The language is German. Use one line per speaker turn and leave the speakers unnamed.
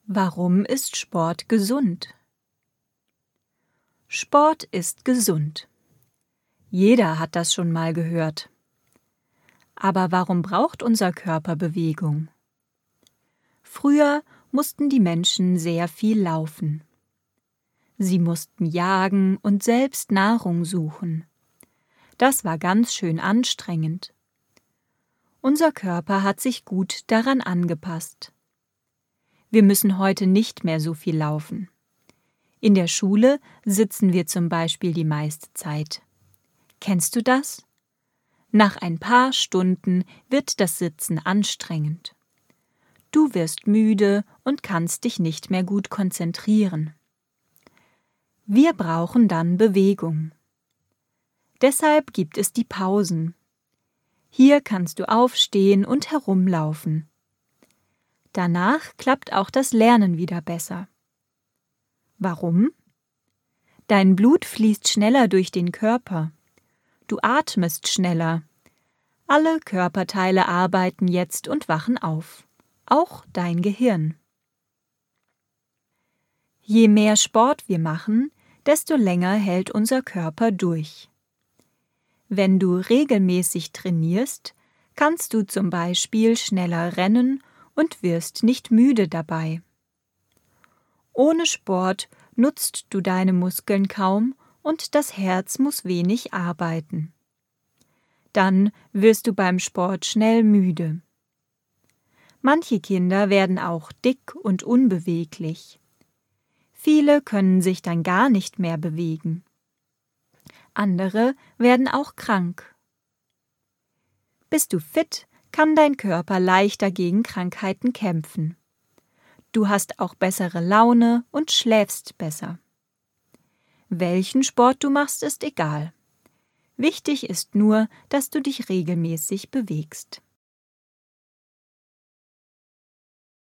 Warum ist Sport gesund? Sport ist gesund. Jeder hat das schon mal gehört. Aber warum braucht unser Körper Bewegung? Früher mussten die Menschen sehr viel laufen. Sie mussten jagen und selbst Nahrung suchen. Das war ganz schön anstrengend. Unser Körper hat sich gut daran angepasst. Wir müssen heute nicht mehr so viel laufen. In der Schule sitzen wir zum Beispiel die meiste Zeit. Kennst du das? Nach ein paar Stunden wird das Sitzen anstrengend. Du wirst müde und kannst dich nicht mehr gut konzentrieren. Wir brauchen dann Bewegung. Deshalb gibt es die Pausen. Hier kannst du aufstehen und herumlaufen. Danach klappt auch das Lernen wieder besser. Warum? Dein Blut fließt schneller durch den Körper. Du atmest schneller. Alle Körperteile arbeiten jetzt und wachen auf. Auch dein Gehirn. Je mehr Sport wir machen, desto länger hält unser Körper durch. Wenn du regelmäßig trainierst, kannst du zum Beispiel schneller rennen und wirst nicht müde dabei. Ohne Sport nutzt du deine Muskeln kaum und das Herz muss wenig arbeiten. Dann wirst du beim Sport schnell müde. Manche Kinder werden auch dick und unbeweglich. Viele können sich dann gar nicht mehr bewegen. Andere werden auch krank. Bist du fit, kann dein Körper leichter gegen Krankheiten kämpfen. Du hast auch bessere Laune und schläfst besser. Welchen Sport du machst, ist egal. Wichtig ist nur, dass du dich regelmäßig bewegst.